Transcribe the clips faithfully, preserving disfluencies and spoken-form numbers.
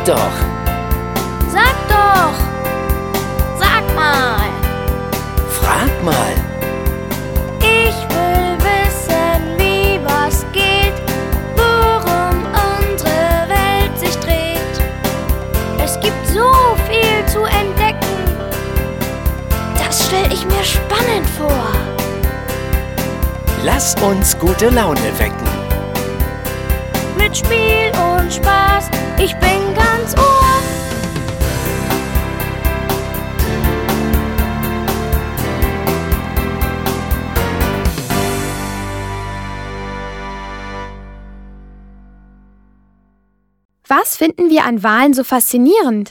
doch. Sag doch. Sag mal. Frag mal. Ich will wissen, wie was geht, worum unsere Welt sich dreht. Es gibt so viel zu entdecken. Das stell ich mir spannend vor. Lass uns gute Laune wecken. Mit Spiel und Spaß, ich bin ganz Ohr. Was finden wir an Walen so faszinierend?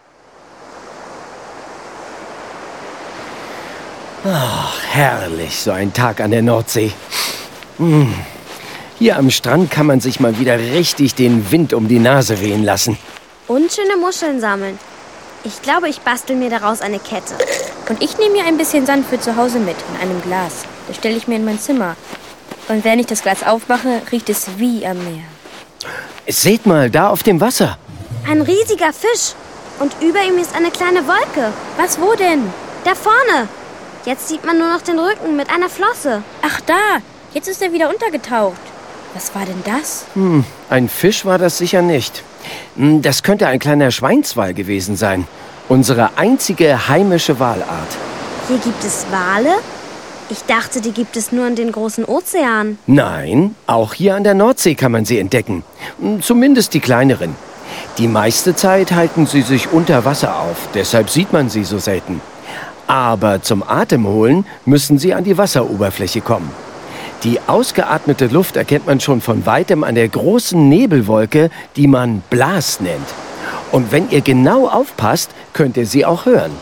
Ach, herrlich, so ein Tag an der Nordsee. Hm. Hier am Strand kann man sich mal wieder richtig den Wind um die Nase wehen lassen. Und schöne Muscheln sammeln. Ich glaube, ich bastel mir daraus eine Kette. Und ich nehme mir ein bisschen Sand für zu Hause mit, in einem Glas. Das stelle ich mir in mein Zimmer. Und wenn ich das Glas aufmache, riecht es wie am Meer. Seht mal, da auf dem Wasser. Ein riesiger Fisch. Und über ihm ist eine kleine Wolke. Was, wo denn? Da vorne. Jetzt sieht man nur noch den Rücken mit einer Flosse. Ach da, jetzt ist er wieder untergetaucht. Was war denn das? Hm, ein Fisch war das sicher nicht. Das könnte ein kleiner Schweinswal gewesen sein. Unsere einzige heimische Walart. Hier gibt es Wale? Ich dachte, die gibt es nur in den großen Ozeanen. Nein, auch hier an der Nordsee kann man sie entdecken. Zumindest die kleineren. Die meiste Zeit halten sie sich unter Wasser auf, deshalb sieht man sie so selten. Aber zum Atemholen müssen sie an die Wasseroberfläche kommen. Die ausgeatmete Luft erkennt man schon von weitem an der großen Nebelwolke, die man Blas nennt. Und wenn ihr genau aufpasst, könnt ihr sie auch hören.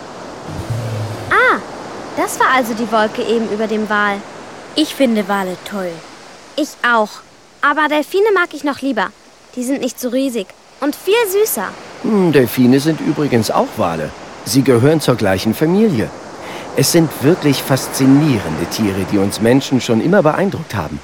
Ah, das war also die Wolke eben über dem Wal. Ich finde Wale toll. Ich auch. Aber Delfine mag ich noch lieber. Die sind nicht so riesig und viel süßer. Hm, Delfine sind übrigens auch Wale. Sie gehören zur gleichen Familie. Es sind wirklich faszinierende Tiere, die uns Menschen schon immer beeindruckt haben.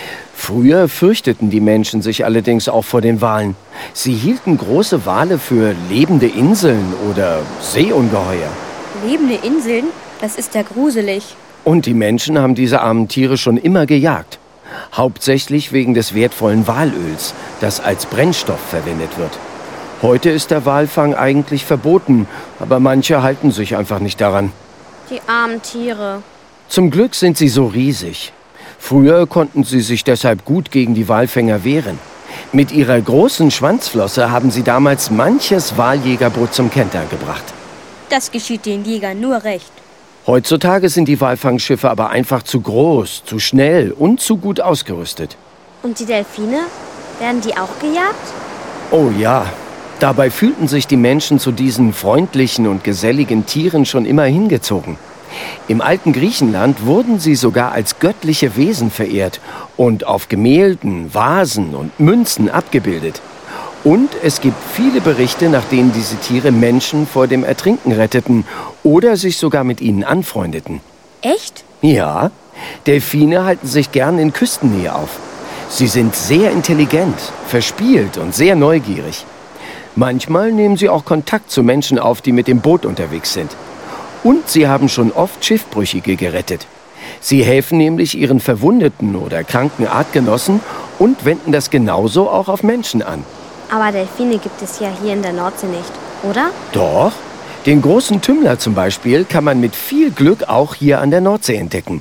Früher fürchteten die Menschen sich allerdings auch vor den Walen. Sie hielten große Wale für lebende Inseln oder Seeungeheuer. Lebende Inseln? Das ist ja gruselig. Und die Menschen haben diese armen Tiere schon immer gejagt. Hauptsächlich wegen des wertvollen Walöls, das als Brennstoff verwendet wird. Heute ist der Walfang eigentlich verboten, aber manche halten sich einfach nicht daran. Die armen Tiere. Zum Glück sind sie so riesig. Früher konnten sie sich deshalb gut gegen die Walfänger wehren. Mit ihrer großen Schwanzflosse haben sie damals manches Waljägerboot zum Kentern gebracht. Das geschieht den Jägern nur recht. Heutzutage sind die Walfangschiffe aber einfach zu groß, zu schnell und zu gut ausgerüstet. Und die Delfine? Werden die auch gejagt? Oh ja. Dabei fühlten sich die Menschen zu diesen freundlichen und geselligen Tieren schon immer hingezogen. Im alten Griechenland wurden sie sogar als göttliche Wesen verehrt und auf Gemälden, Vasen und Münzen abgebildet. Und es gibt viele Berichte, nach denen diese Tiere Menschen vor dem Ertrinken retteten oder sich sogar mit ihnen anfreundeten. Echt? Ja, Delfine halten sich gern in Küstennähe auf. Sie sind sehr intelligent, verspielt und sehr neugierig. Manchmal nehmen sie auch Kontakt zu Menschen auf, die mit dem Boot unterwegs sind. Und sie haben schon oft Schiffbrüchige gerettet. Sie helfen nämlich ihren verwundeten oder kranken Artgenossen und wenden das genauso auch auf Menschen an. Aber Delfine gibt es ja hier in der Nordsee nicht, oder? Doch. Den großen Tümmler zum Beispiel kann man mit viel Glück auch hier an der Nordsee entdecken.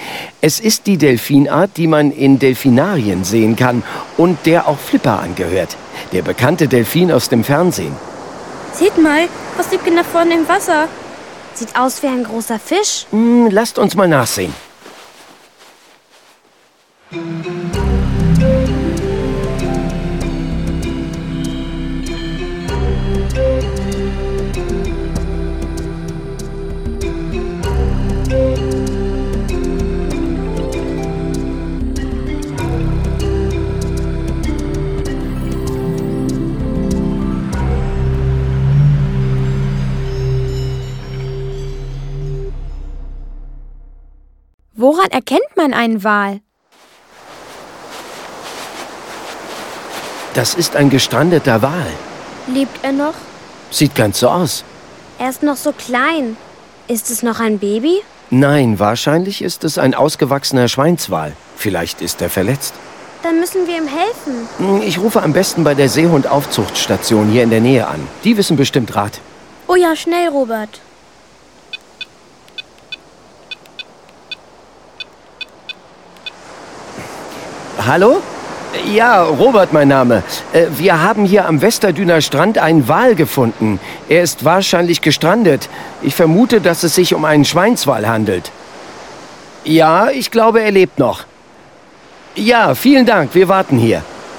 Es ist die Delfinart, die man in Delfinarien sehen kann und der auch Flipper angehört. Der bekannte Delfin aus dem Fernsehen. Seht mal, was liegt denn da vorne im Wasser? Sieht aus wie ein großer Fisch. Hm, lasst uns mal nachsehen. Woran erkennt man einen Wal? Das ist ein gestrandeter Wal. Lebt er noch? Sieht ganz so aus. Er ist noch so klein. Ist es noch ein Baby? Nein, wahrscheinlich ist es ein ausgewachsener Schweinswal. Vielleicht ist er verletzt. Dann müssen wir ihm helfen. Ich rufe am besten bei der Seehundaufzuchtstation hier in der Nähe an. Die wissen bestimmt Rat. Oh ja, schnell, Robert. Hallo? Ja, Robert mein Name. Wir haben hier am Westerdüner Strand einen Wal gefunden. Er ist wahrscheinlich gestrandet. Ich vermute, dass es sich um einen Schweinswal handelt. Ja, ich glaube, er lebt noch. Ja, vielen Dank. Wir warten hier.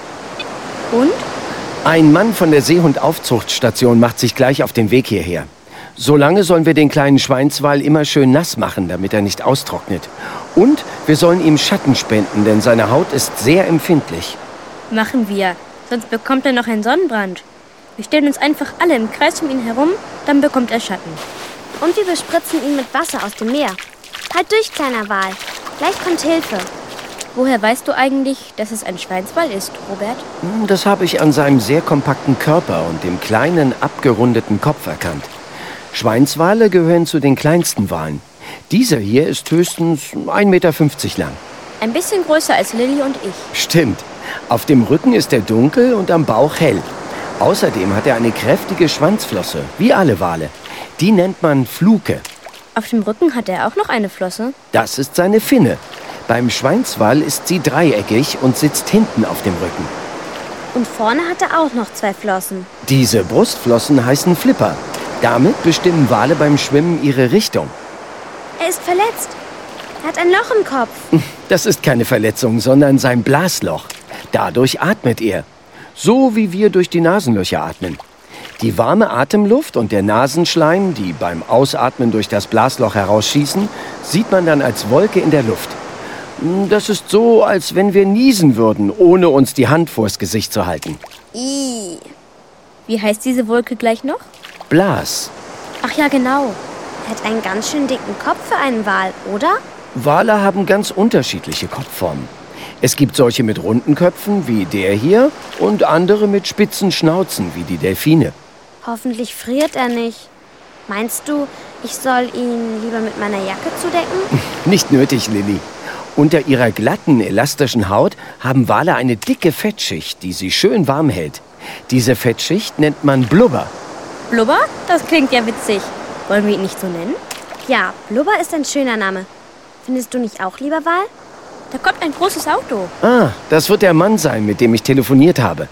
Und? Ein Mann von der Seehundaufzuchtstation macht sich gleich auf den Weg hierher. Solange sollen wir den kleinen Schweinswal immer schön nass machen, damit er nicht austrocknet. Und wir sollen ihm Schatten spenden, denn seine Haut ist sehr empfindlich. Machen wir, sonst bekommt er noch einen Sonnenbrand. Wir stellen uns einfach alle im Kreis um ihn herum, dann bekommt er Schatten. Und wir bespritzen ihn mit Wasser aus dem Meer. Halt durch, kleiner Wal. Gleich kommt Hilfe. Woher weißt du eigentlich, dass es ein Schweinswal ist, Robert? Das habe ich an seinem sehr kompakten Körper und dem kleinen, abgerundeten Kopf erkannt. Schweinswale gehören zu den kleinsten Walen. Dieser hier ist höchstens ein Meter fünfzig lang. Ein bisschen größer als Lilly und ich. Stimmt. Auf dem Rücken ist er dunkel und am Bauch hell. Außerdem hat er eine kräftige Schwanzflosse, wie alle Wale. Die nennt man Fluke. Auf dem Rücken hat er auch noch eine Flosse? Das ist seine Finne. Beim Schweinswal ist sie dreieckig und sitzt hinten auf dem Rücken. Und vorne hat er auch noch zwei Flossen. Diese Brustflossen heißen Flipper. Damit bestimmen Wale beim Schwimmen ihre Richtung. Er ist verletzt. Er hat ein Loch im Kopf. Das ist keine Verletzung, sondern sein Blasloch. Dadurch atmet er. So wie wir durch die Nasenlöcher atmen. Die warme Atemluft und der Nasenschleim, die beim Ausatmen durch das Blasloch herausschießen, sieht man dann als Wolke in der Luft. Das ist so, als wenn wir niesen würden, ohne uns die Hand vors Gesicht zu halten. Ih. Wie heißt diese Wolke gleich noch? Blas. Ach ja, genau. Er hat einen ganz schön dicken Kopf für einen Wal, oder? Wale haben ganz unterschiedliche Kopfformen. Es gibt solche mit runden Köpfen, wie der hier, und andere mit spitzen Schnauzen, wie die Delfine. Hoffentlich friert er nicht. Meinst du, ich soll ihn lieber mit meiner Jacke zudecken? Nicht nötig, Lilly. Unter ihrer glatten, elastischen Haut haben Wale eine dicke Fettschicht, die sie schön warm hält. Diese Fettschicht nennt man Blubber. Blubber? Das klingt ja witzig. Wollen wir ihn nicht so nennen? Ja, Blubber ist ein schöner Name. Findest du nicht auch, lieber Wal? Da kommt ein großes Auto. Ah, das wird der Mann sein, mit dem ich telefoniert habe.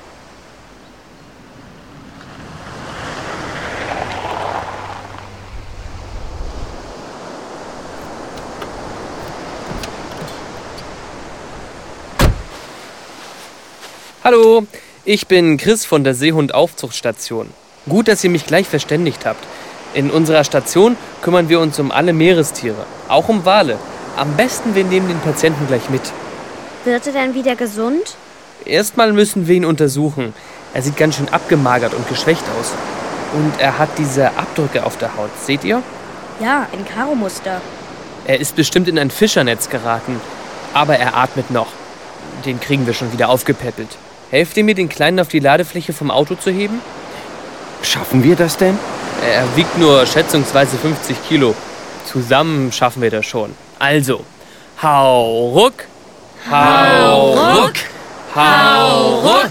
Hallo, ich bin Chris von der Seehundaufzuchtstation. Gut, dass ihr mich gleich verständigt habt. In unserer Station kümmern wir uns um alle Meerestiere, auch um Wale. Am besten, wir nehmen den Patienten gleich mit. Wird er denn wieder gesund? Erstmal müssen wir ihn untersuchen. Er sieht ganz schön abgemagert und geschwächt aus. Und er hat diese Abdrücke auf der Haut, seht ihr? Ja, ein Karo-Muster. Er ist bestimmt in ein Fischernetz geraten. Aber er atmet noch. Den kriegen wir schon wieder aufgepäppelt. Helft ihr mir, den Kleinen auf die Ladefläche vom Auto zu heben? Schaffen wir das denn? Er wiegt nur schätzungsweise fünfzig Kilo. Zusammen schaffen wir das schon. Also, hau ruck, hau ruck, hau ruck.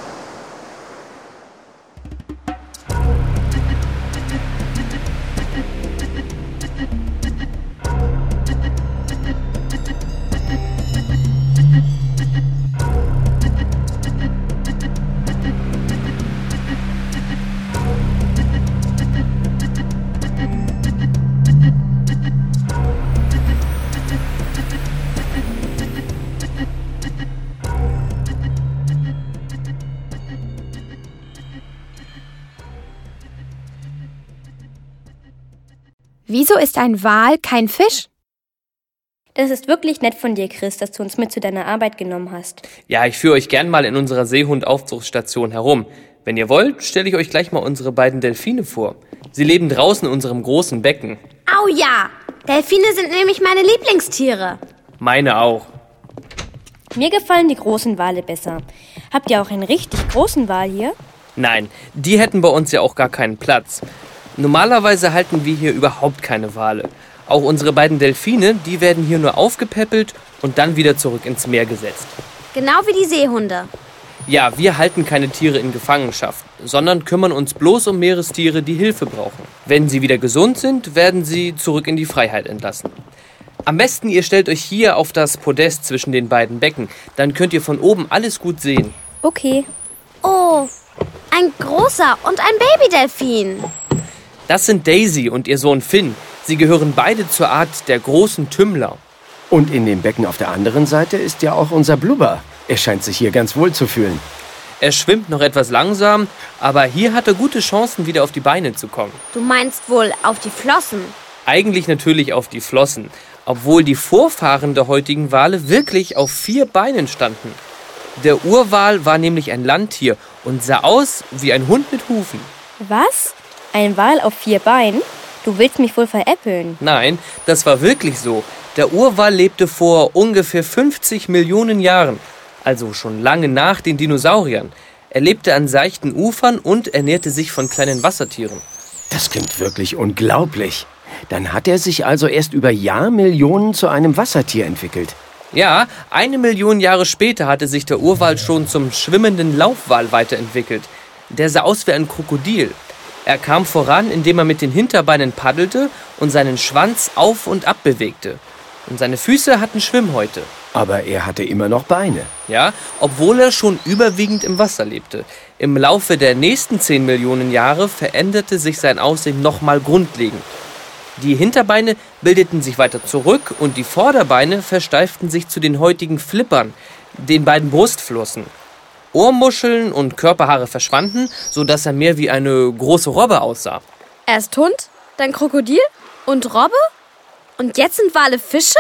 Wieso ist ein Wal kein Fisch? Das ist wirklich nett von dir, Chris, dass du uns mit zu deiner Arbeit genommen hast. Ja, ich führe euch gern mal in unserer Seehundaufzuchtstation herum. Wenn ihr wollt, stelle ich euch gleich mal unsere beiden Delfine vor. Sie leben draußen in unserem großen Becken. Au ja! Delfine sind nämlich meine Lieblingstiere. Meine auch. Mir gefallen die großen Wale besser. Habt ihr auch einen richtig großen Wal hier? Nein, die hätten bei uns ja auch gar keinen Platz. Normalerweise halten wir hier überhaupt keine Wale. Auch unsere beiden Delfine, die werden hier nur aufgepäppelt und dann wieder zurück ins Meer gesetzt. Genau wie die Seehunde. Ja, wir halten keine Tiere in Gefangenschaft, sondern kümmern uns bloß um Meerestiere, die Hilfe brauchen. Wenn sie wieder gesund sind, werden sie zurück in die Freiheit entlassen. Am besten, ihr stellt euch hier auf das Podest zwischen den beiden Becken. Dann könnt ihr von oben alles gut sehen. Okay. Oh, ein großer und ein Babydelfin. Das sind Daisy und ihr Sohn Finn. Sie gehören beide zur Art der großen Tümmler. Und in dem Becken auf der anderen Seite ist ja auch unser Blubber. Er scheint sich hier ganz wohl zu fühlen. Er schwimmt noch etwas langsam, aber hier hat er gute Chancen, wieder auf die Beine zu kommen. Du meinst wohl auf die Flossen? Eigentlich natürlich auf die Flossen, obwohl die Vorfahren der heutigen Wale wirklich auf vier Beinen standen. Der Urwal war nämlich ein Landtier und sah aus wie ein Hund mit Hufen. Was? Ein Wal auf vier Beinen? Du willst mich wohl veräppeln. Nein, das war wirklich so. Der Urwal lebte vor ungefähr fünfzig Millionen Jahren, also schon lange nach den Dinosauriern. Er lebte an seichten Ufern und ernährte sich von kleinen Wassertieren. Das klingt wirklich unglaublich. Dann hat er sich also erst über Jahrmillionen zu einem Wassertier entwickelt. Ja, eine Million Jahre später hatte sich der Urwal schon zum schwimmenden Laufwal weiterentwickelt. Der sah aus wie ein Krokodil. Er kam voran, indem er mit den Hinterbeinen paddelte und seinen Schwanz auf und ab bewegte. Und seine Füße hatten Schwimmhäute. Aber er hatte immer noch Beine. Ja, obwohl er schon überwiegend im Wasser lebte. Im Laufe der nächsten zehn Millionen Jahre veränderte sich sein Aussehen nochmal grundlegend. Die Hinterbeine bildeten sich weiter zurück und die Vorderbeine versteiften sich zu den heutigen Flippern, den beiden Brustflossen. Ohrmuscheln und Körperhaare verschwanden, sodass er mehr wie eine große Robbe aussah. Erst Hund, dann Krokodil und Robbe? Und jetzt sind Wale Fische?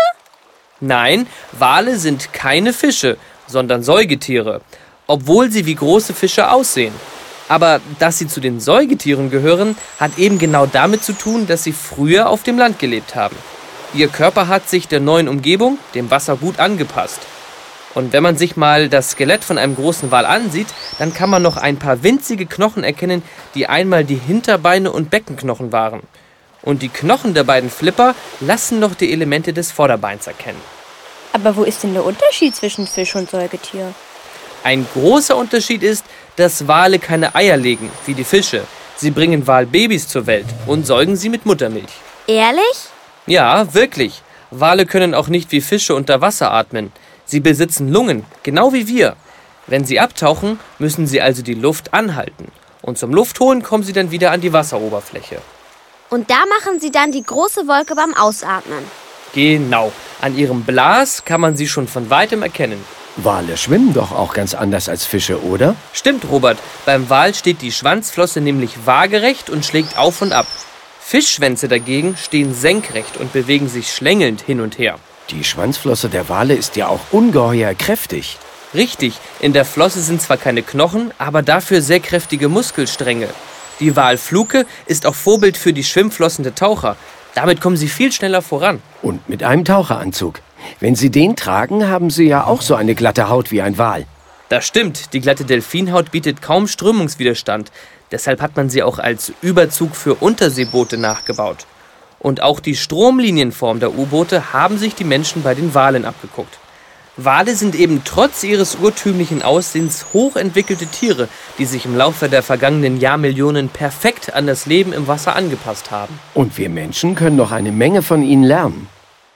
Nein, Wale sind keine Fische, sondern Säugetiere, obwohl sie wie große Fische aussehen. Aber dass sie zu den Säugetieren gehören, hat eben genau damit zu tun, dass sie früher auf dem Land gelebt haben. Ihr Körper hat sich der neuen Umgebung, dem Wasser, gut angepasst. Und wenn man sich mal das Skelett von einem großen Wal ansieht, dann kann man noch ein paar winzige Knochen erkennen, die einmal die Hinterbeine und Beckenknochen waren. Und die Knochen der beiden Flipper lassen noch die Elemente des Vorderbeins erkennen. Aber wo ist denn der Unterschied zwischen Fisch und Säugetier? Ein großer Unterschied ist, dass Wale keine Eier legen, wie die Fische. Sie bringen Walbabys zur Welt und säugen sie mit Muttermilch. Ehrlich? Ja, wirklich. Wale können auch nicht wie Fische unter Wasser atmen. Sie besitzen Lungen, genau wie wir. Wenn sie abtauchen, müssen sie also die Luft anhalten. Und zum Luftholen kommen sie dann wieder an die Wasseroberfläche. Und da machen sie dann die große Wolke beim Ausatmen. Genau. An ihrem Blas kann man sie schon von weitem erkennen. Wale schwimmen doch auch ganz anders als Fische, oder? Stimmt, Robert. Beim Wal steht die Schwanzflosse nämlich waagerecht und schlägt auf und ab. Fischschwänze dagegen stehen senkrecht und bewegen sich schlängelnd hin und her. Die Schwanzflosse der Wale ist ja auch ungeheuer kräftig. Richtig, in der Flosse sind zwar keine Knochen, aber dafür sehr kräftige Muskelstränge. Die Walfluke ist auch Vorbild für die Schwimmflossen der Taucher. Damit kommen sie viel schneller voran. Und mit einem Taucheranzug. Wenn sie den tragen, haben sie ja auch so eine glatte Haut wie ein Wal. Das stimmt, die glatte Delfinhaut bietet kaum Strömungswiderstand. Deshalb hat man sie auch als Überzug für Unterseeboote nachgebaut. Und auch die Stromlinienform der U-Boote haben sich die Menschen bei den Walen abgeguckt. Wale sind eben trotz ihres urtümlichen Aussehens hochentwickelte Tiere, die sich im Laufe der vergangenen Jahrmillionen perfekt an das Leben im Wasser angepasst haben. Und wir Menschen können noch eine Menge von ihnen lernen.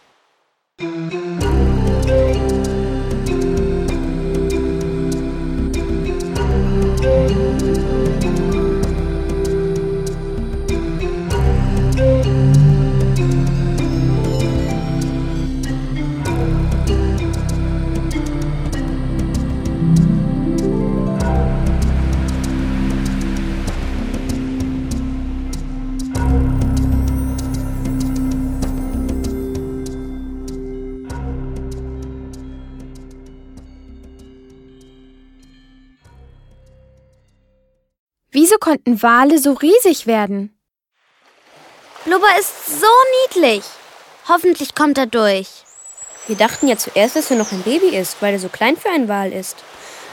Wieso konnten Wale so riesig werden? Blubber ist so niedlich. Hoffentlich kommt er durch. Wir dachten ja zuerst, dass er noch ein Baby ist, weil er so klein für einen Wal ist.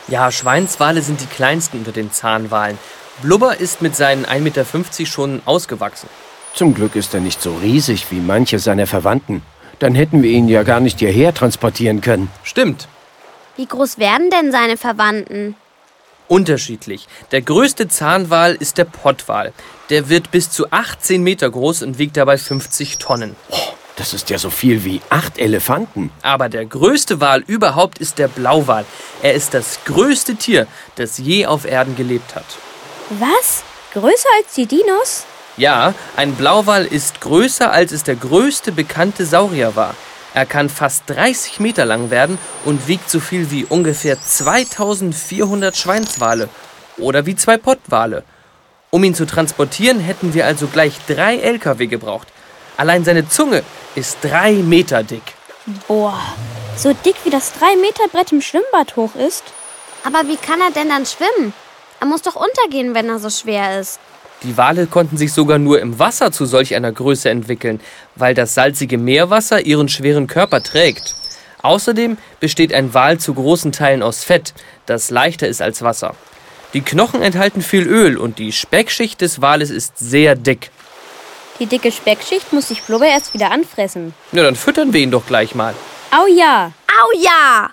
Ja, Schweinswale sind die kleinsten unter den Zahnwalen. Blubber ist mit seinen ein Meter fünfzig schon ausgewachsen. Zum Glück ist er nicht so riesig wie manche seiner Verwandten. Dann hätten wir ihn ja gar nicht hierher transportieren können. Stimmt. Wie groß werden denn seine Verwandten? Unterschiedlich. Der größte Zahnwal ist der Pottwal. Der wird bis zu achtzehn Meter groß und wiegt dabei fünfzig Tonnen. Oh, das ist ja so viel wie acht Elefanten. Aber der größte Wal überhaupt ist der Blauwal. Er ist das größte Tier, das je auf Erden gelebt hat. Was? Größer als die Dinos? Ja, ein Blauwal ist größer, als es der größte bekannte Saurier war. Er kann fast dreißig Meter lang werden und wiegt so viel wie ungefähr zweitausendvierhundert Schweinswale oder wie zwei Pottwale. Um ihn zu transportieren, hätten wir also gleich drei L K W gebraucht. Allein seine Zunge ist drei Meter dick. Boah, so dick wie das drei Meter Brett im Schwimmbad hoch ist. Aber wie kann er denn dann schwimmen? Er muss doch untergehen, wenn er so schwer ist. Die Wale konnten sich sogar nur im Wasser zu solch einer Größe entwickeln, weil das salzige Meerwasser ihren schweren Körper trägt. Außerdem besteht ein Wal zu großen Teilen aus Fett, das leichter ist als Wasser. Die Knochen enthalten viel Öl und die Speckschicht des Wales ist sehr dick. Die dicke Speckschicht muss sich Blubber erst wieder anfressen. Na, dann füttern wir ihn doch gleich mal. Au ja! Au ja!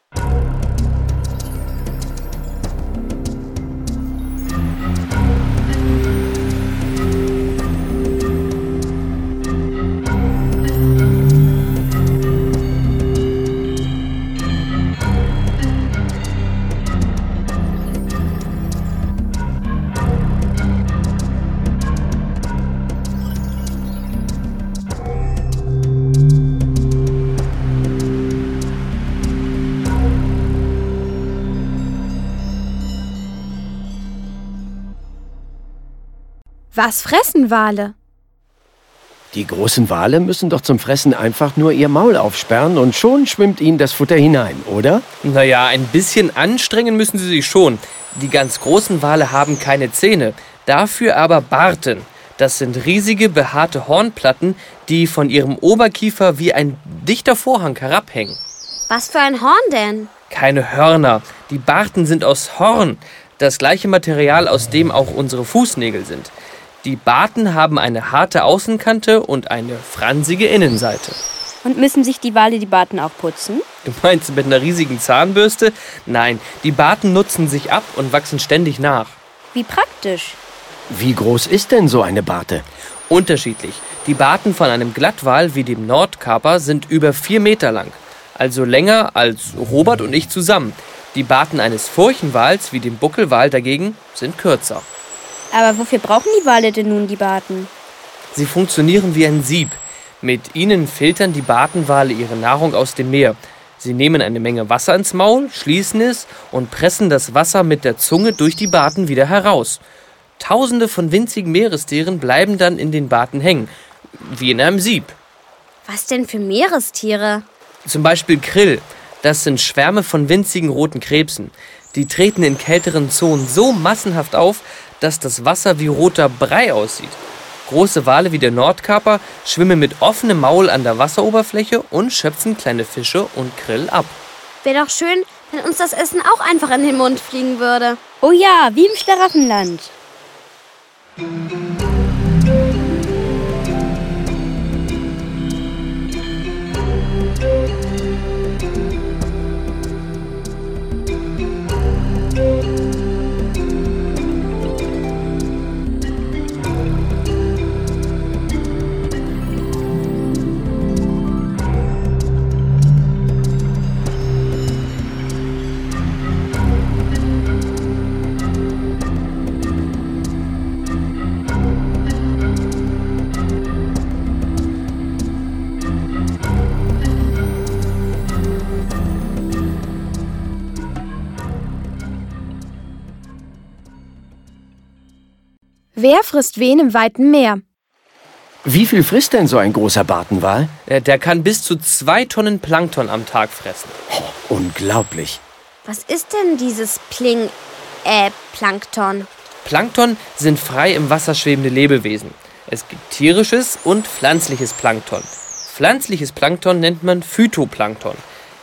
Was fressen Wale? Die großen Wale müssen doch zum Fressen einfach nur ihr Maul aufsperren und schon schwimmt ihnen das Futter hinein, oder? Naja, ein bisschen anstrengen müssen sie sich schon. Die ganz großen Wale haben keine Zähne, dafür aber Barten. Das sind riesige, behaarte Hornplatten, die von ihrem Oberkiefer wie ein dichter Vorhang herabhängen. Was für ein Horn denn? Keine Hörner. Die Barten sind aus Horn, das gleiche Material, aus dem auch unsere Fußnägel sind. Die Barten haben eine harte Außenkante und eine fransige Innenseite. Und müssen sich die Wale die Barten auch putzen? Du meinst mit einer riesigen Zahnbürste? Nein, die Barten nutzen sich ab und wachsen ständig nach. Wie praktisch. Wie groß ist denn so eine Barte? Unterschiedlich. Die Barten von einem Glattwal wie dem Nordkaper sind über vier Meter lang. Also länger als Robert und ich zusammen. Die Barten eines Furchenwals wie dem Buckelwal dagegen sind kürzer. Aber wofür brauchen die Wale denn nun die Barten? Sie funktionieren wie ein Sieb. Mit ihnen filtern die Bartenwale ihre Nahrung aus dem Meer. Sie nehmen eine Menge Wasser ins Maul, schließen es und pressen das Wasser mit der Zunge durch die Barten wieder heraus. Tausende von winzigen Meerestieren bleiben dann in den Barten hängen, wie in einem Sieb. Was denn für Meerestiere? Zum Beispiel Krill. Das sind Schwärme von winzigen roten Krebsen. Die treten in kälteren Zonen so massenhaft auf, dass das Wasser wie roter Brei aussieht. Große Wale wie der Nordkaper schwimmen mit offenem Maul an der Wasseroberfläche und schöpfen kleine Fische und Krill ab. Wäre doch schön, wenn uns das Essen auch einfach in den Mund fliegen würde. Oh ja, wie im Schlaraffenland. Wer frisst wen im weiten Meer? Wie viel frisst denn so ein großer Bartenwal? Der, der kann bis zu zwei Tonnen Plankton am Tag fressen. Oh, unglaublich. Was ist denn dieses Pling... äh, Plankton? Plankton sind frei im Wasser schwebende Lebewesen. Es gibt tierisches und pflanzliches Plankton. Pflanzliches Plankton nennt man Phytoplankton.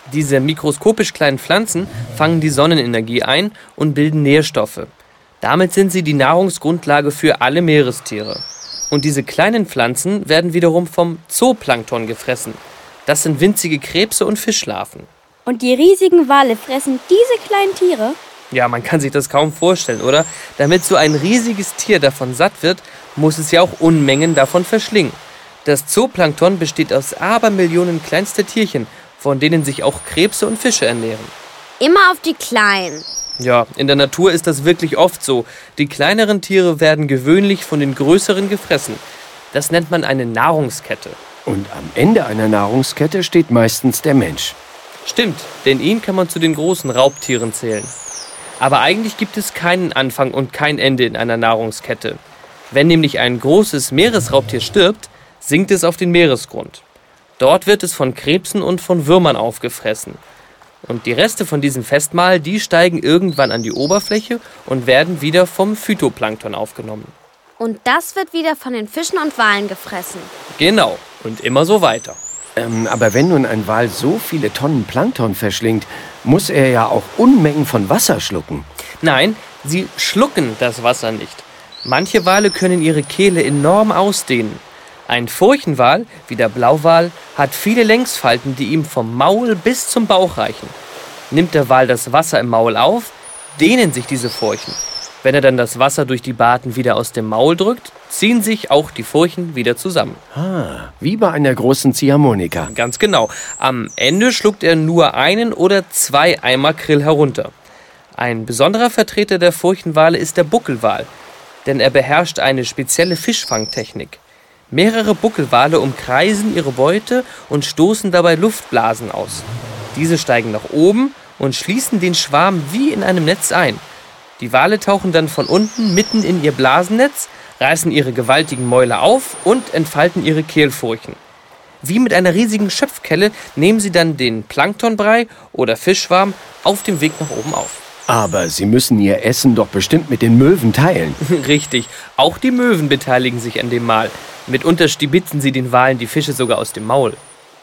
Diese mikroskopisch kleinen Pflanzen fangen die Sonnenenergie ein und bilden Nährstoffe. Damit sind sie die Nahrungsgrundlage für alle Meerestiere. Und diese kleinen Pflanzen werden wiederum vom Zooplankton gefressen. Das sind winzige Krebse und Fischlarven. Und die riesigen Wale fressen diese kleinen Tiere? Ja, man kann sich das kaum vorstellen, oder? Damit so ein riesiges Tier davon satt wird, muss es ja auch Unmengen davon verschlingen. Das Zooplankton besteht aus Abermillionen kleinster Tierchen, von denen sich auch Krebse und Fische ernähren. Immer auf die Kleinen. Ja, in der Natur ist das wirklich oft so. Die kleineren Tiere werden gewöhnlich von den größeren gefressen. Das nennt man eine Nahrungskette. Und am Ende einer Nahrungskette steht meistens der Mensch. Stimmt, denn ihn kann man zu den großen Raubtieren zählen. Aber eigentlich gibt es keinen Anfang und kein Ende in einer Nahrungskette. Wenn nämlich ein großes Meeresraubtier stirbt, sinkt es auf den Meeresgrund. Dort wird es von Krebsen und von Würmern aufgefressen. Und die Reste von diesem Festmahl, die steigen irgendwann an die Oberfläche und werden wieder vom Phytoplankton aufgenommen. Und das wird wieder von den Fischen und Walen gefressen. Genau, und immer so weiter. Ähm, aber wenn nun ein Wal so viele Tonnen Plankton verschlingt, muss er ja auch Unmengen von Wasser schlucken. Nein, sie schlucken das Wasser nicht. Manche Wale können ihre Kehle enorm ausdehnen. Ein Furchenwal, wie der Blauwal, hat viele Längsfalten, die ihm vom Maul bis zum Bauch reichen. Nimmt der Wal das Wasser im Maul auf, dehnen sich diese Furchen. Wenn er dann das Wasser durch die Barten wieder aus dem Maul drückt, ziehen sich auch die Furchen wieder zusammen. Ah, wie bei einer großen Ziehharmonika. Ganz genau. Am Ende schluckt er nur einen oder zwei Eimer Krill herunter. Ein besonderer Vertreter der Furchenwale ist der Buckelwal, denn er beherrscht eine spezielle Fischfangtechnik. Mehrere Buckelwale umkreisen ihre Beute und stoßen dabei Luftblasen aus. Diese steigen nach oben und schließen den Schwarm wie in einem Netz ein. Die Wale tauchen dann von unten mitten in ihr Blasennetz, reißen ihre gewaltigen Mäuler auf und entfalten ihre Kehlfurchen. Wie mit einer riesigen Schöpfkelle nehmen sie dann den Planktonbrei oder Fischschwarm auf dem Weg nach oben auf. Aber sie müssen ihr Essen doch bestimmt mit den Möwen teilen. Richtig, auch die Möwen beteiligen sich an dem Mahl. Mitunter stibitzen sie den Walen die Fische sogar aus dem Maul.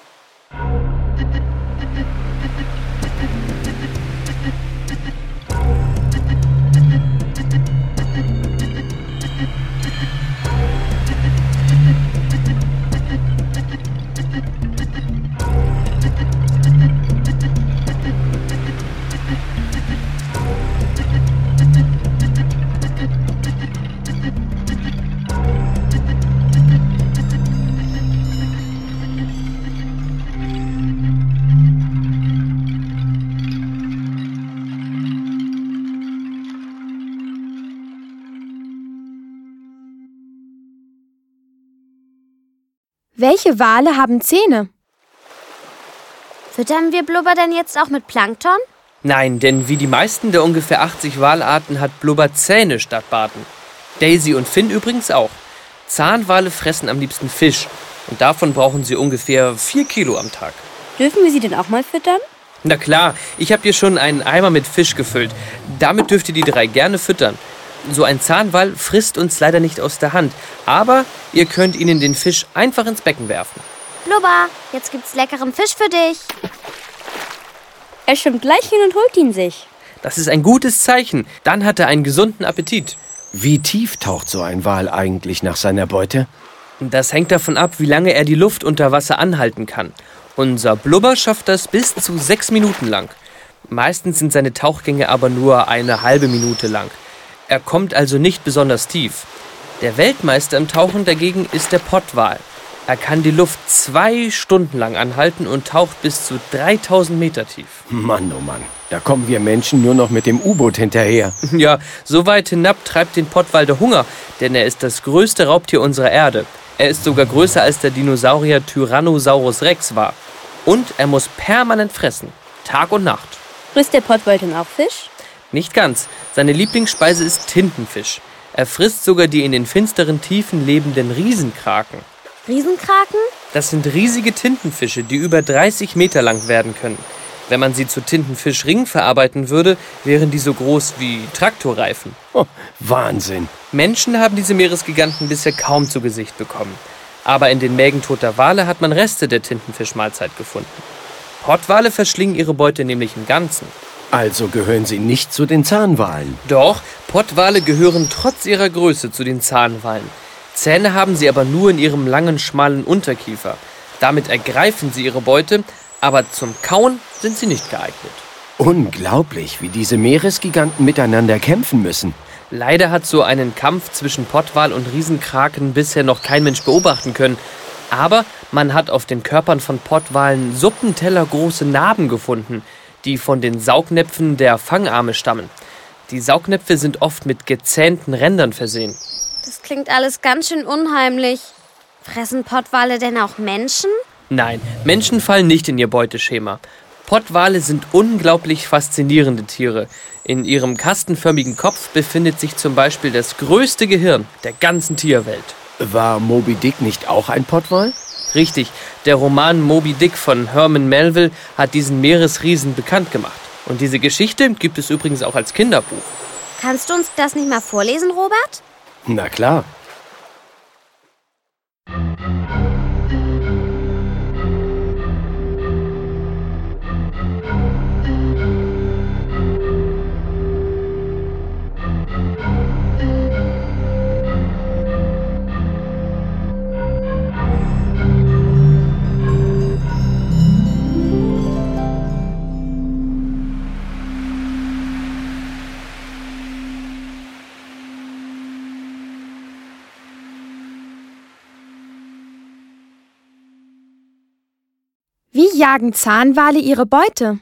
Welche Wale haben Zähne? Füttern wir Blubber denn jetzt auch mit Plankton? Nein, denn wie die meisten der ungefähr achtzig Walarten hat Blubber Zähne statt Barten. Daisy und Finn übrigens auch. Zahnwale fressen am liebsten Fisch und davon brauchen sie ungefähr vier Kilo am Tag. Dürfen wir sie denn auch mal füttern? Na klar, ich habe hier schon einen Eimer mit Fisch gefüllt. Damit dürft ihr die drei gerne füttern. So ein Zahnwal frisst uns leider nicht aus der Hand, aber ihr könnt ihnen den Fisch einfach ins Becken werfen. Blubber, jetzt gibt's leckeren Fisch für dich. Er schwimmt gleich hin und holt ihn sich. Das ist ein gutes Zeichen. Dann hat er einen gesunden Appetit. Wie tief taucht so ein Wal eigentlich nach seiner Beute? Das hängt davon ab, wie lange er die Luft unter Wasser anhalten kann. Unser Blubber schafft das bis zu sechs Minuten lang. Meistens sind seine Tauchgänge aber nur eine halbe Minute lang. Er kommt also nicht besonders tief. Der Weltmeister im Tauchen dagegen ist der Pottwal. Er kann die Luft zwei Stunden lang anhalten und taucht bis zu dreitausend Meter tief. Mann, oh Mann, da kommen wir Menschen nur noch mit dem U-Boot hinterher. Ja, so weit hinab treibt den Pottwal der Hunger, denn er ist das größte Raubtier unserer Erde. Er ist sogar größer als der Dinosaurier Tyrannosaurus Rex war. Und er muss permanent fressen, Tag und Nacht. Frisst der Pottwal denn auch Fisch? Nicht ganz. Seine Lieblingsspeise ist Tintenfisch. Er frisst sogar die in den finsteren Tiefen lebenden Riesenkraken. Riesenkraken? Das sind riesige Tintenfische, die über dreißig Meter lang werden können. Wenn man sie zu Tintenfischringen verarbeiten würde, wären die so groß wie Traktorreifen. Oh, Wahnsinn. Menschen haben diese Meeresgiganten bisher kaum zu Gesicht bekommen. Aber in den Mägen toter Wale hat man Reste der Tintenfischmahlzeit gefunden. Pottwale verschlingen ihre Beute nämlich im Ganzen. Also gehören sie nicht zu den Zahnwalen. Doch, Pottwale gehören trotz ihrer Größe zu den Zahnwalen. Zähne haben sie aber nur in ihrem langen, schmalen Unterkiefer. Damit ergreifen sie ihre Beute, aber zum Kauen sind sie nicht geeignet. Unglaublich, wie diese Meeresgiganten miteinander kämpfen müssen. Leider hat so einen Kampf zwischen Pottwal und Riesenkraken bisher noch kein Mensch beobachten können. Aber man hat auf den Körpern von Pottwalen suppentellergroße Narben gefunden, die von den Saugnäpfen der Fangarme stammen. Die Saugnäpfe sind oft mit gezähnten Rändern versehen. Das klingt alles ganz schön unheimlich. Fressen Pottwale denn auch Menschen? Nein, Menschen fallen nicht in ihr Beuteschema. Pottwale sind unglaublich faszinierende Tiere. In ihrem kastenförmigen Kopf befindet sich zum Beispiel das größte Gehirn der ganzen Tierwelt. War Moby Dick nicht auch ein Pottwal? Richtig, der Roman Moby Dick von Herman Melville hat diesen Meeresriesen bekannt gemacht. Und diese Geschichte gibt es übrigens auch als Kinderbuch. Kannst du uns das nicht mal vorlesen, Robert? Na klar. Wie jagen Zahnwale ihre Beute?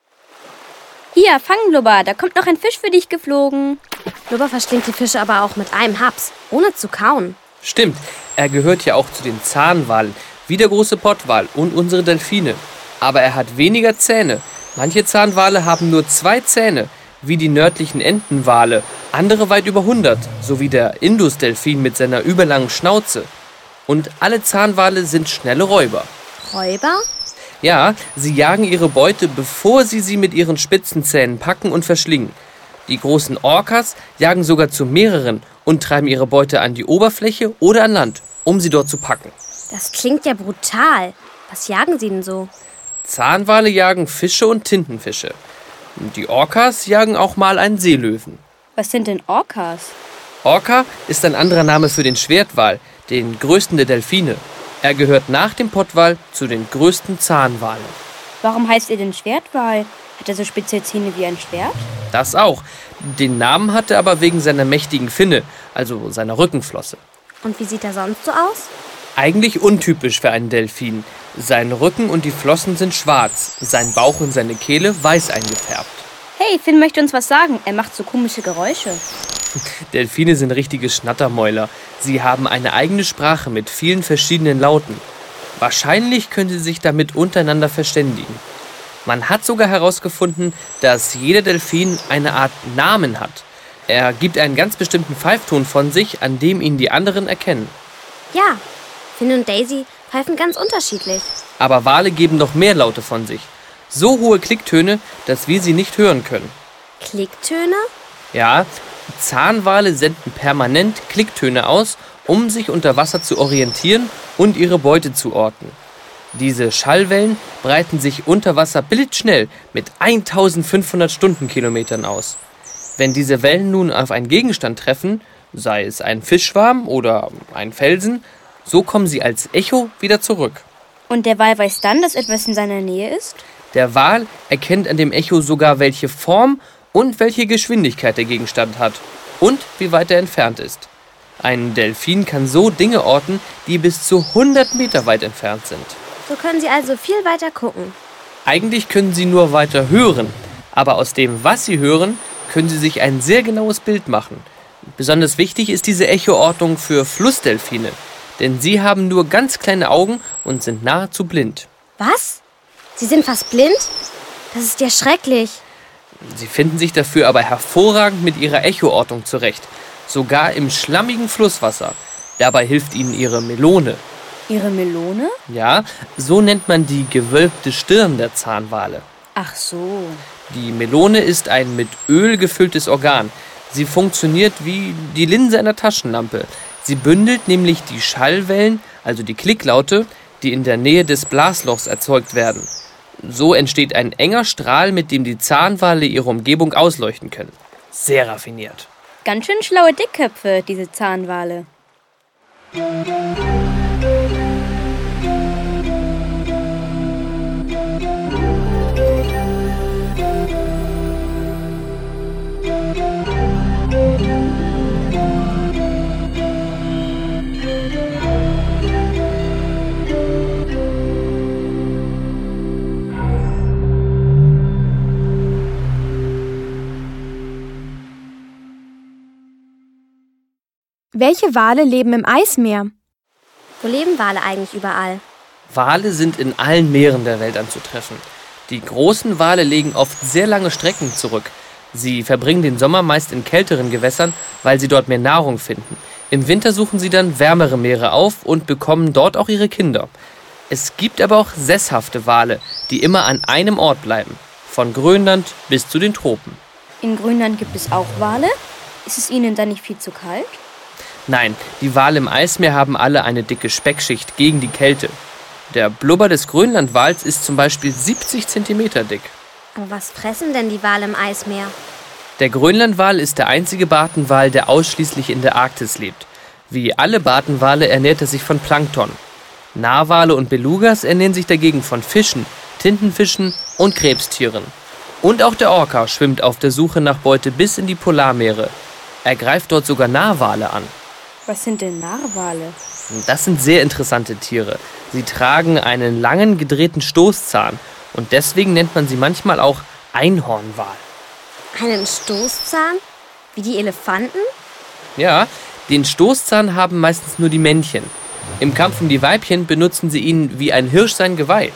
Hier, fang, Blubber, da kommt noch ein Fisch für dich geflogen. Blubber verschlingt die Fische aber auch mit einem Haps, ohne zu kauen. Stimmt, er gehört ja auch zu den Zahnwalen, wie der große Pottwal und unsere Delfine. Aber er hat weniger Zähne. Manche Zahnwale haben nur zwei Zähne, wie die nördlichen Entenwale, andere weit über hundert, so wie der Indusdelfin mit seiner überlangen Schnauze. Und alle Zahnwale sind schnelle Räuber. Räuber? Ja, sie jagen ihre Beute, bevor sie sie mit ihren spitzen Zähnen packen und verschlingen. Die großen Orcas jagen sogar zu mehreren und treiben ihre Beute an die Oberfläche oder an Land, um sie dort zu packen. Das klingt ja brutal. Was jagen sie denn so? Zahnwale jagen Fische und Tintenfische. Die Orcas jagen auch mal einen Seelöwen. Was sind denn Orcas? Orca ist ein anderer Name für den Schwertwal, den größten der Delfine. Er gehört nach dem Pottwal zu den größten Zahnwalen. Warum heißt er denn Schwertwal? Hat er so spitze Zähne wie ein Schwert? Das auch. Den Namen hat er aber wegen seiner mächtigen Finne, also seiner Rückenflosse. Und wie sieht er sonst so aus? Eigentlich untypisch für einen Delfin. Sein Rücken und die Flossen sind schwarz, sein Bauch und seine Kehle weiß eingefärbt. Hey, Finn möchte uns was sagen. Er macht so komische Geräusche. Delfine sind richtige Schnattermäuler. Sie haben eine eigene Sprache mit vielen verschiedenen Lauten. Wahrscheinlich können sie sich damit untereinander verständigen. Man hat sogar herausgefunden, dass jeder Delfin eine Art Namen hat. Er gibt einen ganz bestimmten Pfeifton von sich, an dem ihn die anderen erkennen. Ja, Finn und Daisy pfeifen ganz unterschiedlich. Aber Wale geben noch mehr Laute von sich. So hohe Klicktöne, dass wir sie nicht hören können. Klicktöne? Ja, Zahnwale senden permanent Klicktöne aus, um sich unter Wasser zu orientieren und ihre Beute zu orten. Diese Schallwellen breiten sich unter Wasser blitzschnell mit eintausendfünfhundert Stundenkilometern aus. Wenn diese Wellen nun auf einen Gegenstand treffen, sei es ein Fischschwarm oder ein Felsen, so kommen sie als Echo wieder zurück. Und der Wal weiß dann, dass etwas in seiner Nähe ist? Der Wal erkennt an dem Echo sogar, welche Form und welche Geschwindigkeit der Gegenstand hat und wie weit er entfernt ist. Ein Delfin kann so Dinge orten, die bis zu hundert Meter weit entfernt sind. So können sie also viel weiter gucken. Eigentlich können sie nur weiter hören, aber aus dem, was sie hören, können sie sich ein sehr genaues Bild machen. Besonders wichtig ist diese Echoortung für Flussdelfine, denn sie haben nur ganz kleine Augen und sind nahezu blind. Was? Sie sind fast blind? Das ist ja schrecklich. Sie finden sich dafür aber hervorragend mit ihrer Echoortung zurecht, sogar im schlammigen Flusswasser. Dabei hilft ihnen ihre Melone. Ihre Melone? Ja, so nennt man die gewölbte Stirn der Zahnwale. Ach so. Die Melone ist ein mit Öl gefülltes Organ. Sie funktioniert wie die Linse einer Taschenlampe. Sie bündelt nämlich die Schallwellen, also die Klicklaute, die in der Nähe des Blaslochs erzeugt werden. So entsteht ein enger Strahl, mit dem die Zahnwale ihre Umgebung ausleuchten können. Sehr raffiniert. Ganz schön schlaue Dickköpfe, diese Zahnwale. Welche Wale leben im Eismeer? Wo leben Wale eigentlich überall? Wale sind in allen Meeren der Welt anzutreffen. Die großen Wale legen oft sehr lange Strecken zurück. Sie verbringen den Sommer meist in kälteren Gewässern, weil sie dort mehr Nahrung finden. Im Winter suchen sie dann wärmere Meere auf und bekommen dort auch ihre Kinder. Es gibt aber auch sesshafte Wale, die immer an einem Ort bleiben. Von Grönland bis zu den Tropen. In Grönland gibt es auch Wale. Ist es ihnen dann nicht viel zu kalt? Nein, die Wale im Eismeer haben alle eine dicke Speckschicht gegen die Kälte. Der Blubber des Grönlandwals ist zum Beispiel siebzig Zentimeter dick. Aber was fressen denn die Wale im Eismeer? Der Grönlandwal ist der einzige Bartenwal, der ausschließlich in der Arktis lebt. Wie alle Bartenwale ernährt er sich von Plankton. Narwale und Belugas ernähren sich dagegen von Fischen, Tintenfischen und Krebstieren. Und auch der Orca schwimmt auf der Suche nach Beute bis in die Polarmeere. Er greift dort sogar Narwale an. Was sind denn Narwale? Das sind sehr interessante Tiere. Sie tragen einen langen, gedrehten Stoßzahn und deswegen nennt man sie manchmal auch Einhornwal. Einen Stoßzahn? Wie die Elefanten? Ja, den Stoßzahn haben meistens nur die Männchen. Im Kampf um die Weibchen benutzen sie ihn wie ein Hirsch sein Geweih.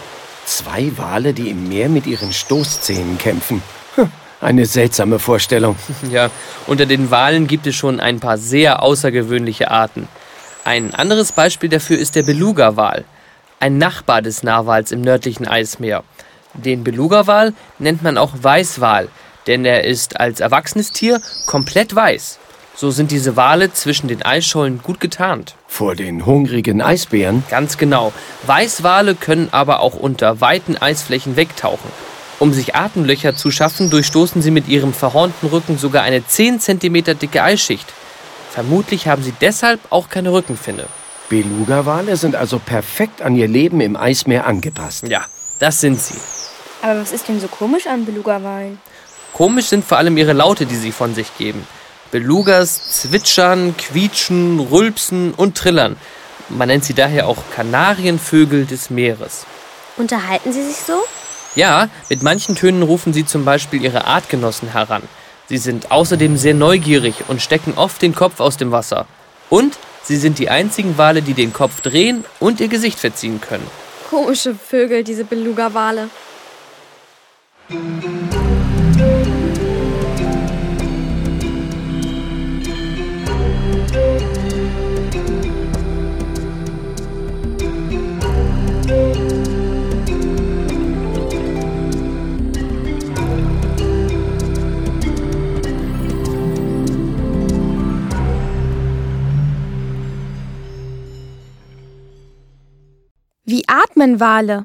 Zwei Wale, die im Meer mit ihren Stoßzähnen kämpfen. Eine seltsame Vorstellung. Ja, unter den Walen gibt es schon ein paar sehr außergewöhnliche Arten. Ein anderes Beispiel dafür ist der Beluga-Wal, ein Nachbar des Narwals im nördlichen Eismeer. Den Beluga-Wal nennt man auch Weißwal, denn er ist als erwachsenes Tier komplett weiß. So sind diese Wale zwischen den Eisschollen gut getarnt. Vor den hungrigen Eisbären? Ganz genau. Weißwale können aber auch unter weiten Eisflächen wegtauchen. Um sich Atemlöcher zu schaffen, durchstoßen sie mit ihrem verhornten Rücken sogar eine zehn Zentimeter dicke Eisschicht. Vermutlich haben sie deshalb auch keine Rückenfinne. Beluga-Wale sind also perfekt an ihr Leben im Eismeer angepasst. Ja, das sind sie. Aber was ist denn so komisch an Beluga-Walen? Komisch sind vor allem ihre Laute, die sie von sich geben. Belugas zwitschern, quietschen, rülpsen und trillern. Man nennt sie daher auch Kanarienvögel des Meeres. Unterhalten sie sich so? Ja, mit manchen Tönen rufen sie zum Beispiel ihre Artgenossen heran. Sie sind außerdem sehr neugierig und stecken oft den Kopf aus dem Wasser. Und sie sind die einzigen Wale, die den Kopf drehen und ihr Gesicht verziehen können. Komische Vögel, diese Beluga-Wale. Wie atmen Wale?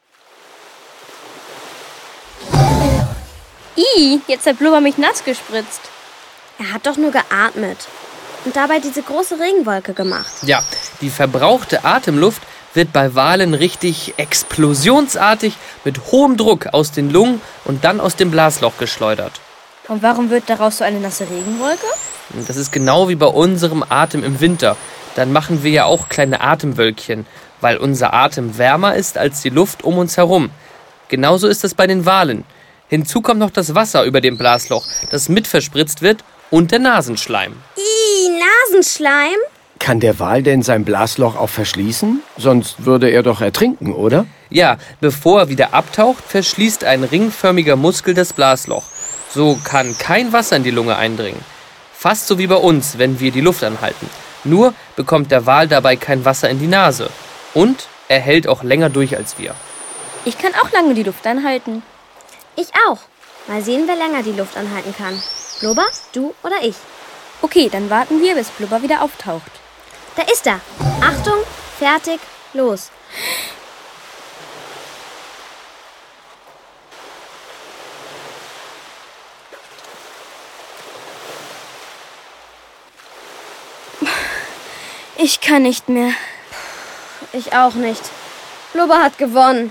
Ih, jetzt hat Blubber mich nass gespritzt. Er hat doch nur geatmet und dabei diese große Regenwolke gemacht. Ja, die verbrauchte Atemluft wird bei Walen richtig explosionsartig mit hohem Druck aus den Lungen und dann aus dem Blasloch geschleudert. Und warum wird daraus so eine nasse Regenwolke? Das ist genau wie bei unserem Atem im Winter. Dann machen wir ja auch kleine Atemwölkchen, weil unser Atem wärmer ist als die Luft um uns herum. Genauso ist es bei den Walen. Hinzu kommt noch das Wasser über dem Blasloch, das mit verspritzt wird, und der Nasenschleim. Ih, Nasenschleim? Kann der Wal denn sein Blasloch auch verschließen? Sonst würde er doch ertrinken, oder? Ja, bevor er wieder abtaucht, verschließt ein ringförmiger Muskel das Blasloch. So kann kein Wasser in die Lunge eindringen. Fast so wie bei uns, wenn wir die Luft anhalten. Nur bekommt der Wal dabei kein Wasser in die Nase. Und er hält auch länger durch als wir. Ich kann auch lange die Luft anhalten. Ich auch. Mal sehen, wer länger die Luft anhalten kann. Blubber, du oder ich? Okay, dann warten wir, bis Blubber wieder auftaucht. Da ist er. Achtung, fertig, los. Ich kann nicht mehr. Ich auch nicht. Blubber hat gewonnen.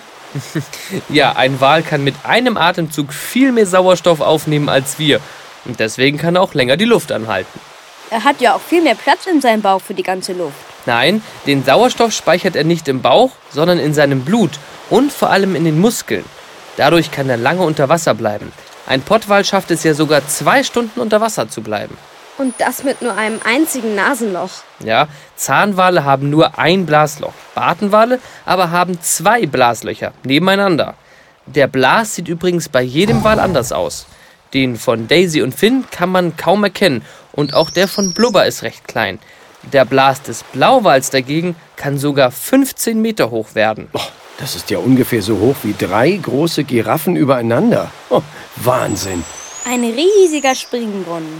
Ja, ein Wal kann mit einem Atemzug viel mehr Sauerstoff aufnehmen als wir. Und deswegen kann er auch länger die Luft anhalten. Er hat ja auch viel mehr Platz in seinem Bauch für die ganze Luft. Nein, den Sauerstoff speichert er nicht im Bauch, sondern in seinem Blut und vor allem in den Muskeln. Dadurch kann er lange unter Wasser bleiben. Ein Pottwal schafft es ja sogar zwei Stunden unter Wasser zu bleiben. Und das mit nur einem einzigen Nasenloch. Ja, Zahnwale haben nur ein Blasloch. Bartenwale aber haben zwei Blaslöcher nebeneinander. Der Blas sieht übrigens bei jedem Wal anders aus. Den von Daisy und Finn kann man kaum erkennen und auch der von Blubber ist recht klein. Der Blas des Blauwals dagegen kann sogar fünfzehn Meter hoch werden. Oh, das ist ja ungefähr so hoch wie drei große Giraffen übereinander. Oh, Wahnsinn. Ein riesiger Springbrunnen.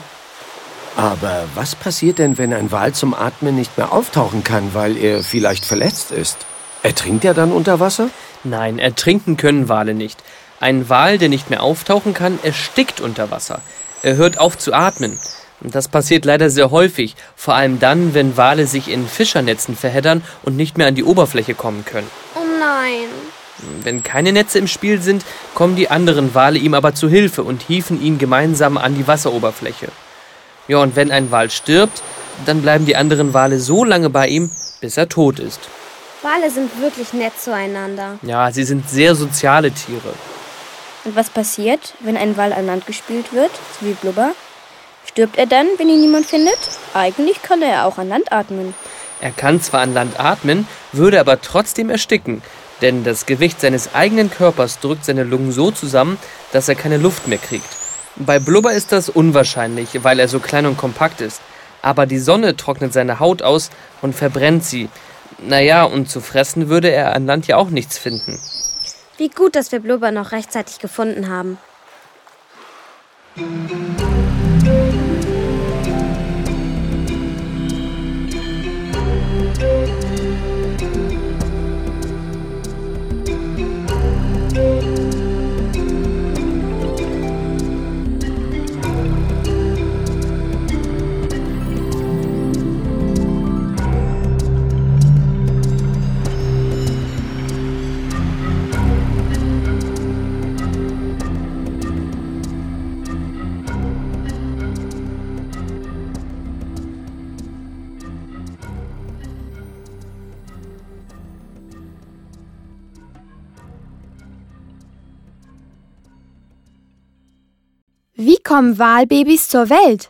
Aber was passiert denn, wenn ein Wal zum Atmen nicht mehr auftauchen kann, weil er vielleicht verletzt ist? Ertrinkt er dann unter Wasser? Nein, ertrinken können Wale nicht. Ein Wal, der nicht mehr auftauchen kann, erstickt unter Wasser. Er hört auf zu atmen. Und das passiert leider sehr häufig, vor allem dann, wenn Wale sich in Fischernetzen verheddern und nicht mehr an die Oberfläche kommen können. Oh nein. Wenn keine Netze im Spiel sind, kommen die anderen Wale ihm aber zu Hilfe und hieven ihn gemeinsam an die Wasseroberfläche. Ja, und wenn ein Wal stirbt, dann bleiben die anderen Wale so lange bei ihm, bis er tot ist. Wale sind wirklich nett zueinander. Ja, sie sind sehr soziale Tiere. Und was passiert, wenn ein Wal an Land gespült wird, so wie Blubber? Stirbt er dann, wenn ihn niemand findet? Eigentlich kann er ja auch an Land atmen. Er kann zwar an Land atmen, würde aber trotzdem ersticken, denn das Gewicht seines eigenen Körpers drückt seine Lungen so zusammen, dass er keine Luft mehr kriegt. Bei Blubber ist das unwahrscheinlich, weil er so klein und kompakt ist. Aber die Sonne trocknet seine Haut aus und verbrennt sie. Naja, und zu fressen würde er an Land ja auch nichts finden. Wie gut, dass wir Blubber noch rechtzeitig gefunden haben. Wie kommen Walbabys zur Welt?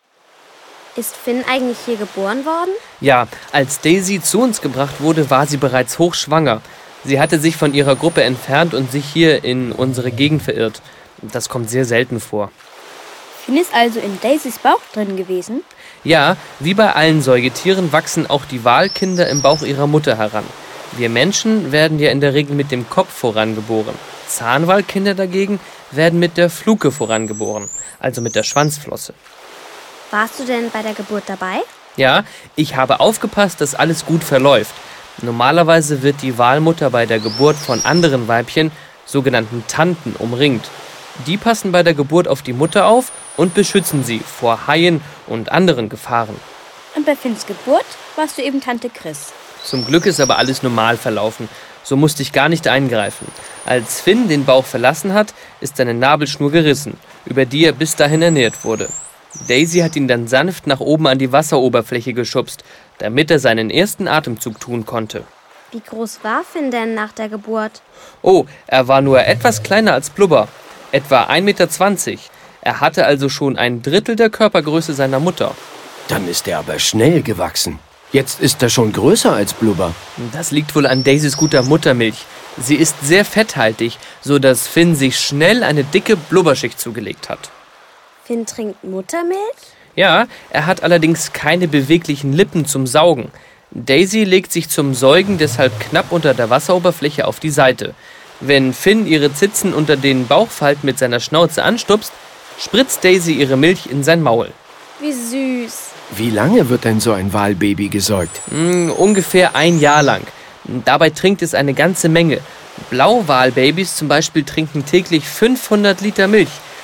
Ist Finn eigentlich hier geboren worden? Ja, als Daisy zu uns gebracht wurde, war sie bereits hochschwanger. Sie hatte sich von ihrer Gruppe entfernt und sich hier in unsere Gegend verirrt. Das kommt sehr selten vor. Finn ist also in Daisys Bauch drin gewesen? Ja, wie bei allen Säugetieren wachsen auch die Walkinder im Bauch ihrer Mutter heran. Wir Menschen werden ja in der Regel mit dem Kopf vorangeboren. Zahnwalkinder dagegen werden mit der Fluke vorangeboren, also mit der Schwanzflosse. Warst du denn bei der Geburt dabei? Ja, ich habe aufgepasst, dass alles gut verläuft. Normalerweise wird die Walmutter bei der Geburt von anderen Weibchen, sogenannten Tanten, umringt. Die passen bei der Geburt auf die Mutter auf und beschützen sie vor Haien und anderen Gefahren. Und bei Finns Geburt warst du eben Tante Chris. Zum Glück ist aber alles normal verlaufen. So musste ich gar nicht eingreifen. Als Finn den Bauch verlassen hat, ist seine Nabelschnur gerissen, über die er bis dahin ernährt wurde. Daisy hat ihn dann sanft nach oben an die Wasseroberfläche geschubst, damit er seinen ersten Atemzug tun konnte. Wie groß war Finn denn nach der Geburt? Oh, er war nur etwas kleiner als Blubber, etwa ein Meter zwanzig. Er hatte also schon ein Drittel der Körpergröße seiner Mutter. Dann ist er aber schnell gewachsen. Jetzt ist er schon größer als Blubber. Das liegt wohl an Daisys guter Muttermilch. Sie ist sehr fetthaltig, so dass Finn sich schnell eine dicke Blubberschicht zugelegt hat. Finn trinkt Muttermilch? Ja, er hat allerdings keine beweglichen Lippen zum Saugen. Daisy legt sich zum Säugen deshalb knapp unter der Wasseroberfläche auf die Seite. Wenn Finn ihre Zitzen unter den Bauchfalten mit seiner Schnauze anstupst, spritzt Daisy ihre Milch in sein Maul. Wie süß. Wie lange wird denn so ein Walbaby gesäugt? Mm, ungefähr ein Jahr lang. Dabei trinkt es eine ganze Menge. Blauwalbabys zum Beispiel trinken täglich fünfhundert Liter Milch.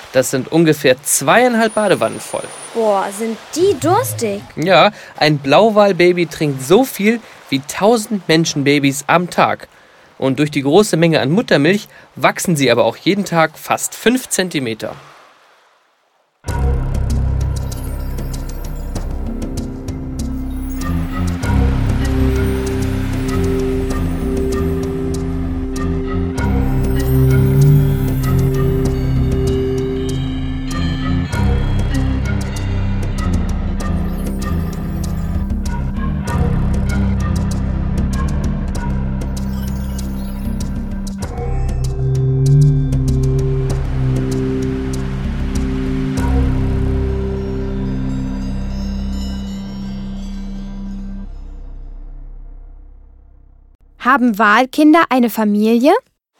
Das sind ungefähr zweieinhalb Badewannen voll. Boah, sind die durstig. Ja, ein Blauwalbaby trinkt so viel wie tausend Menschenbabys am Tag. Und durch die große Menge an Muttermilch wachsen sie aber auch jeden Tag fast fünf Zentimeter. Haben Walkinder eine Familie?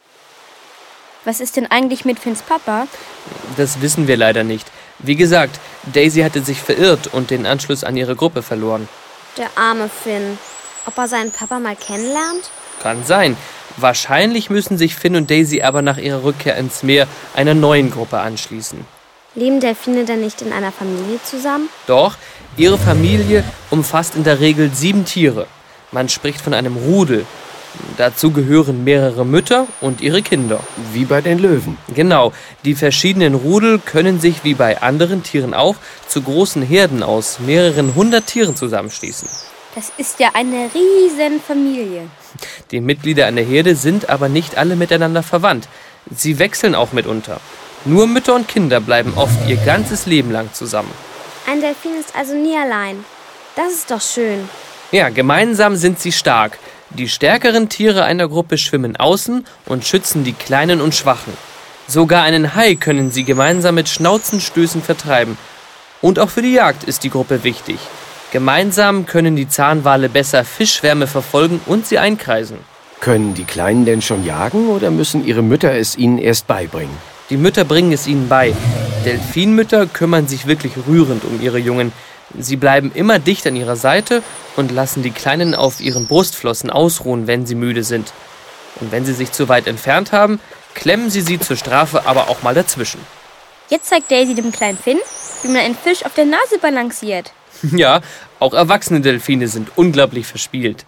Was ist denn eigentlich mit Finns Papa? Das wissen wir leider nicht. Wie gesagt, Daisy hatte sich verirrt und den Anschluss an ihre Gruppe verloren. Der arme Finn. Ob er seinen Papa mal kennenlernt? Kann sein. Wahrscheinlich müssen sich Finn und Daisy aber nach ihrer Rückkehr ins Meer einer neuen Gruppe anschließen. Leben Delfine denn nicht in einer Familie zusammen? Doch, ihre Familie umfasst in der Regel sieben Tiere. Man spricht von einem Rudel. Dazu gehören mehrere Mütter und ihre Kinder. Wie bei den Löwen. Genau, die verschiedenen Rudel können sich wie bei anderen Tieren auch zu großen Herden aus mehreren hundert Tieren zusammenschließen. Das ist ja eine riesen Familie. Die Mitglieder einer Herde sind aber nicht alle miteinander verwandt. Sie wechseln auch mitunter. Nur Mütter und Kinder bleiben oft ihr ganzes Leben lang zusammen. Ein Delfin ist also nie allein. Das ist doch schön. Ja, gemeinsam sind sie stark. Die stärkeren Tiere einer Gruppe schwimmen außen und schützen die Kleinen und Schwachen. Sogar einen Hai können sie gemeinsam mit Schnauzenstößen vertreiben. Und auch für die Jagd ist die Gruppe wichtig. Gemeinsam können die Zahnwale besser Fischschwärme verfolgen und sie einkreisen. Können die Kleinen denn schon jagen oder müssen ihre Mütter es ihnen erst beibringen? Die Mütter bringen es ihnen bei. Delfinmütter kümmern sich wirklich rührend um ihre Jungen. Sie bleiben immer dicht an ihrer Seite und lassen die Kleinen auf ihren Brustflossen ausruhen, wenn sie müde sind. Und wenn sie sich zu weit entfernt haben, klemmen sie sie zur Strafe aber auch mal dazwischen. Jetzt zeigt Daisy dem kleinen Finn, wie man einen Fisch auf der Nase balanciert. Ja, auch erwachsene Delfine sind unglaublich verspielt.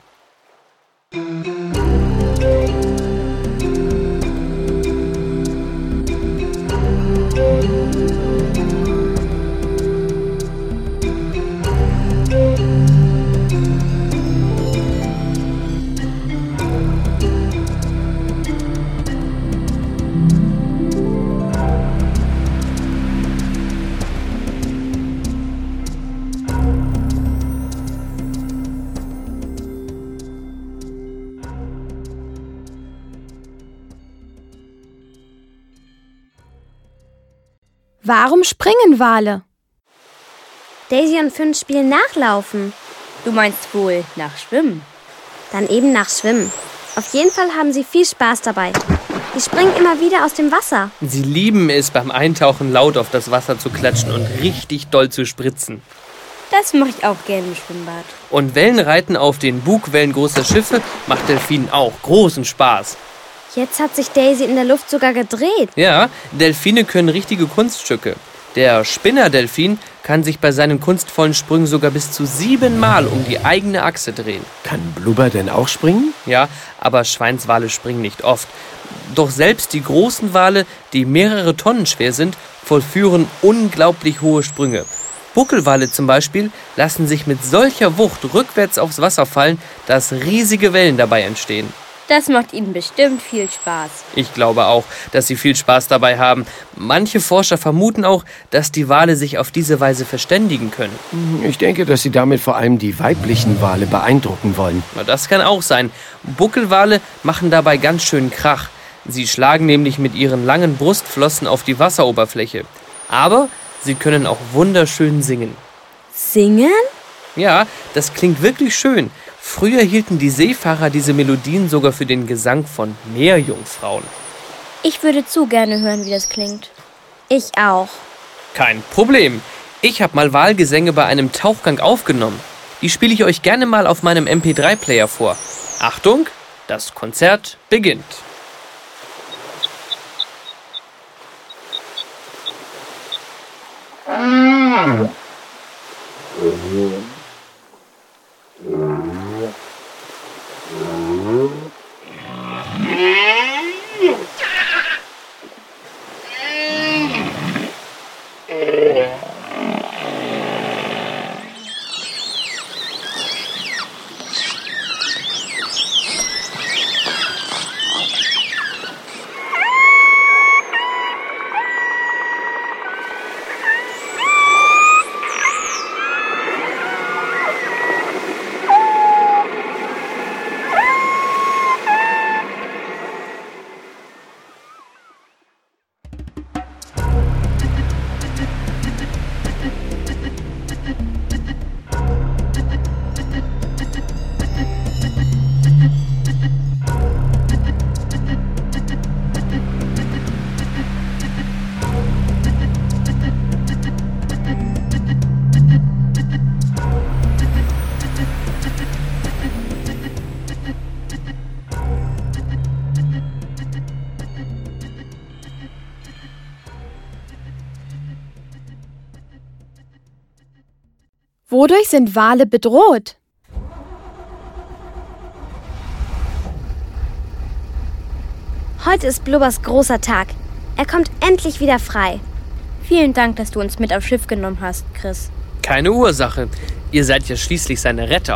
Warum springen Wale? Daisy und Finn spielen Nachlaufen. Du meinst wohl nach Schwimmen? Dann eben nach Schwimmen. Auf jeden Fall haben sie viel Spaß dabei. Die springen immer wieder aus dem Wasser. Sie lieben es, beim Eintauchen laut auf das Wasser zu klatschen und richtig doll zu spritzen. Das mache ich auch gerne im Schwimmbad. Und Wellenreiten auf den Bugwellen großer Schiffe macht Delfinen auch großen Spaß. Jetzt hat sich Daisy in der Luft sogar gedreht. Ja, Delfine können richtige Kunststücke. Der Spinnerdelfin kann sich bei seinen kunstvollen Sprüngen sogar bis zu siebenmal um die eigene Achse drehen. Kann Blubber denn auch springen? Ja, aber Schweinswale springen nicht oft. Doch selbst die großen Wale, die mehrere Tonnen schwer sind, vollführen unglaublich hohe Sprünge. Buckelwale zum Beispiel lassen sich mit solcher Wucht rückwärts aufs Wasser fallen, dass riesige Wellen dabei entstehen. Das macht ihnen bestimmt viel Spaß. Ich glaube auch, dass sie viel Spaß dabei haben. Manche Forscher vermuten auch, dass die Wale sich auf diese Weise verständigen können. Ich denke, dass sie damit vor allem die weiblichen Wale beeindrucken wollen. Na, das kann auch sein. Buckelwale machen dabei ganz schön Krach. Sie schlagen nämlich mit ihren langen Brustflossen auf die Wasseroberfläche. Aber sie können auch wunderschön singen. Singen? Ja, das klingt wirklich schön. Früher hielten die Seefahrer diese Melodien sogar für den Gesang von Meerjungfrauen. Ich würde zu gerne hören, wie das klingt. Ich auch. Kein Problem. Ich habe mal Walgesänge bei einem Tauchgang aufgenommen. Die spiele ich euch gerne mal auf meinem M P drei Player vor. Achtung, das Konzert beginnt. Wodurch sind Wale bedroht? Heute ist Blubbers großer Tag. Er kommt endlich wieder frei. Vielen Dank, dass du uns mit aufs Schiff genommen hast, Chris. Keine Ursache. Ihr seid ja schließlich seine Retter.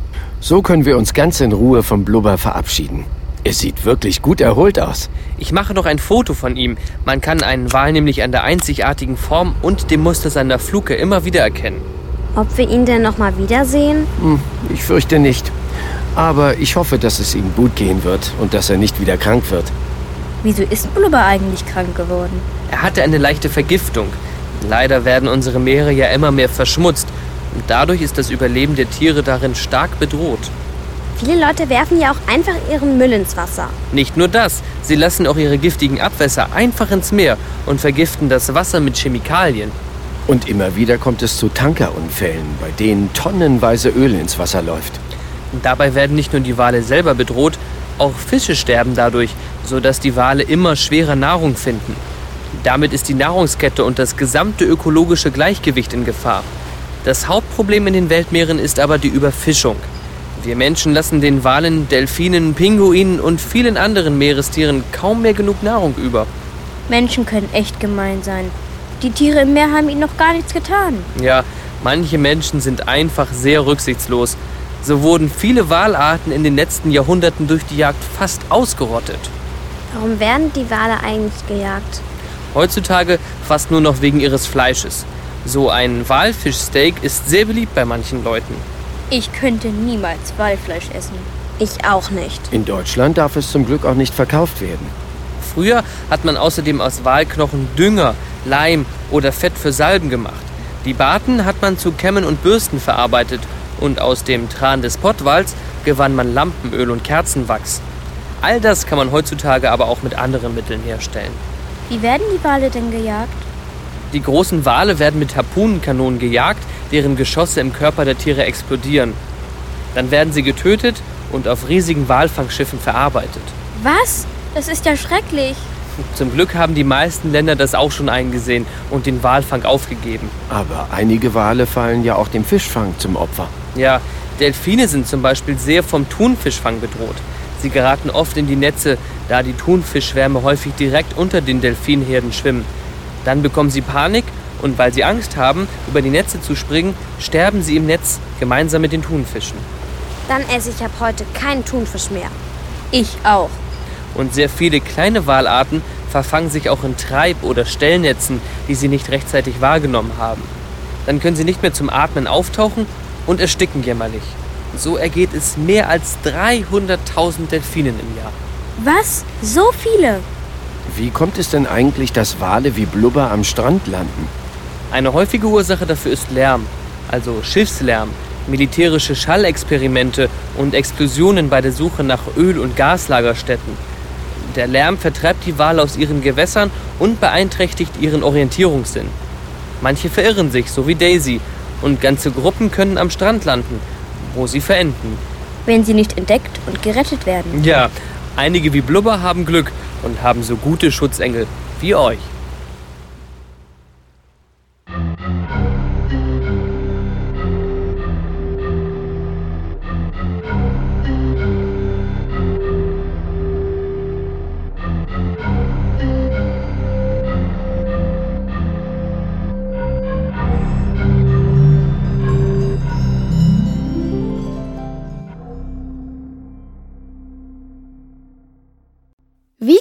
So können wir uns ganz in Ruhe vom Blubber verabschieden. Er sieht wirklich gut erholt aus. Ich mache noch ein Foto von ihm. Man kann einen Wal nämlich an der einzigartigen Form und dem Muster seiner Fluke immer wieder erkennen. Ob wir ihn denn noch mal wiedersehen? Hm, ich fürchte nicht. Aber ich hoffe, dass es ihm gut gehen wird und dass er nicht wieder krank wird. Wieso ist Blubber eigentlich krank geworden? Er hatte eine leichte Vergiftung. Leider werden unsere Meere ja immer mehr verschmutzt. Und dadurch ist das Überleben der Tiere darin stark bedroht. Viele Leute werfen ja auch einfach ihren Müll ins Wasser. Nicht nur das, sie lassen auch ihre giftigen Abwässer einfach ins Meer und vergiften das Wasser mit Chemikalien. Und immer wieder kommt es zu Tankerunfällen, bei denen tonnenweise Öl ins Wasser läuft. Und dabei werden nicht nur die Wale selber bedroht, auch Fische sterben dadurch, sodass die Wale immer schwerer Nahrung finden. Damit ist die Nahrungskette und das gesamte ökologische Gleichgewicht in Gefahr. Das Hauptproblem in den Weltmeeren ist aber die Überfischung. Wir Menschen lassen den Walen, Delfinen, Pinguinen und vielen anderen Meerestieren kaum mehr genug Nahrung über. Menschen können echt gemein sein. Die Tiere im Meer haben ihnen noch gar nichts getan. Ja, manche Menschen sind einfach sehr rücksichtslos. So wurden viele Walarten in den letzten Jahrhunderten durch die Jagd fast ausgerottet. Warum werden die Wale eigentlich gejagt? Heutzutage fast nur noch wegen ihres Fleisches. So ein Walfischsteak ist sehr beliebt bei manchen Leuten. Ich könnte niemals Walfleisch essen. Ich auch nicht. In Deutschland darf es zum Glück auch nicht verkauft werden. Früher hat man außerdem aus Walknochen Dünger, Leim oder Fett für Salben gemacht. Die Barten hat man zu Kämmen und Bürsten verarbeitet und aus dem Tran des Pottwals gewann man Lampenöl und Kerzenwachs. All das kann man heutzutage aber auch mit anderen Mitteln herstellen. Wie werden die Wale denn gejagt? Die großen Wale werden mit Harpunenkanonen gejagt, deren Geschosse im Körper der Tiere explodieren. Dann werden sie getötet und auf riesigen Walfangschiffen verarbeitet. Was? Das ist ja schrecklich. Zum Glück haben die meisten Länder das auch schon eingesehen und den Walfang aufgegeben. Aber einige Wale fallen ja auch dem Fischfang zum Opfer. Ja, Delfine sind zum Beispiel sehr vom Thunfischfang bedroht. Sie geraten oft in die Netze, da die Thunfischschwärme häufig direkt unter den Delfinherden schwimmen. Dann bekommen sie Panik und weil sie Angst haben, über die Netze zu springen, sterben sie im Netz gemeinsam mit den Thunfischen. Dann esse ich ab heute keinen Thunfisch mehr. Ich auch. Und sehr viele kleine Walarten verfangen sich auch in Treib- oder Stellnetzen, die sie nicht rechtzeitig wahrgenommen haben. Dann können sie nicht mehr zum Atmen auftauchen und ersticken jämmerlich. So ergeht es mehr als dreihunderttausend Delfinen im Jahr. Was? So viele? Wie kommt es denn eigentlich, dass Wale wie Blubber am Strand landen? Eine häufige Ursache dafür ist Lärm, also Schiffslärm, militärische Schallexperimente und Explosionen bei der Suche nach Öl- und Gaslagerstätten. Der Lärm vertreibt die Wale aus ihren Gewässern und beeinträchtigt ihren Orientierungssinn. Manche verirren sich, so wie Daisy, und ganze Gruppen können am Strand landen, wo sie verenden. Wenn sie nicht entdeckt und gerettet werden. Ja, einige wie Blubber haben Glück und haben so gute Schutzengel wie euch.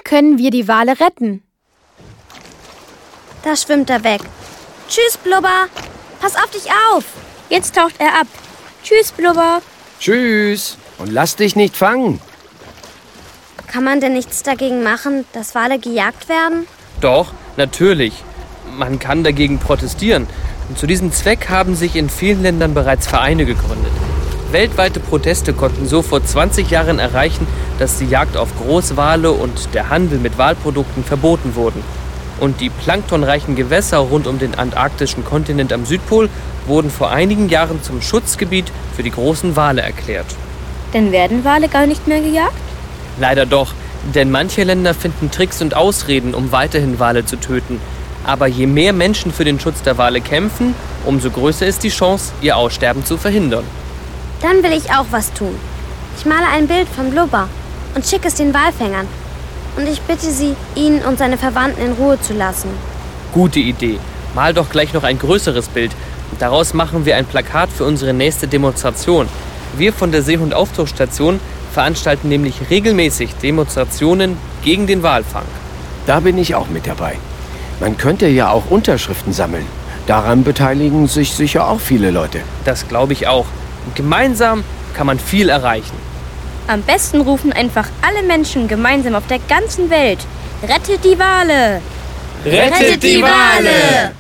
können wir die Wale retten? Da schwimmt er weg. Tschüss, Blubber. Pass auf dich auf. Jetzt taucht er ab. Tschüss, Blubber. Tschüss. Und lass dich nicht fangen. Kann man denn nichts dagegen machen, dass Wale gejagt werden? Doch, natürlich. Man kann dagegen protestieren. Und zu diesem Zweck haben sich in vielen Ländern bereits Vereine gegründet. Weltweite Proteste konnten so vor zwanzig Jahren erreichen, dass die Jagd auf Großwale und der Handel mit Walprodukten verboten wurden. Und die planktonreichen Gewässer rund um den antarktischen Kontinent am Südpol wurden vor einigen Jahren zum Schutzgebiet für die großen Wale erklärt. Dann werden Wale gar nicht mehr gejagt? Leider doch, denn manche Länder finden Tricks und Ausreden, um weiterhin Wale zu töten. Aber je mehr Menschen für den Schutz der Wale kämpfen, umso größer ist die Chance, ihr Aussterben zu verhindern. Dann will ich auch was tun. Ich male ein Bild von Blubber und schicke es den Walfängern. Und ich bitte sie, ihn und seine Verwandten in Ruhe zu lassen. Gute Idee. Mal doch gleich noch ein größeres Bild. Daraus machen wir ein Plakat für unsere nächste Demonstration. Wir von der Seehundaufzuchtstation veranstalten nämlich regelmäßig Demonstrationen gegen den Walfang. Da bin ich auch mit dabei. Man könnte ja auch Unterschriften sammeln. Daran beteiligen sich sicher auch viele Leute. Das glaube ich auch. Und gemeinsam kann man viel erreichen. Am besten rufen einfach alle Menschen gemeinsam auf der ganzen Welt. Rettet die Wale! Rettet die Wale!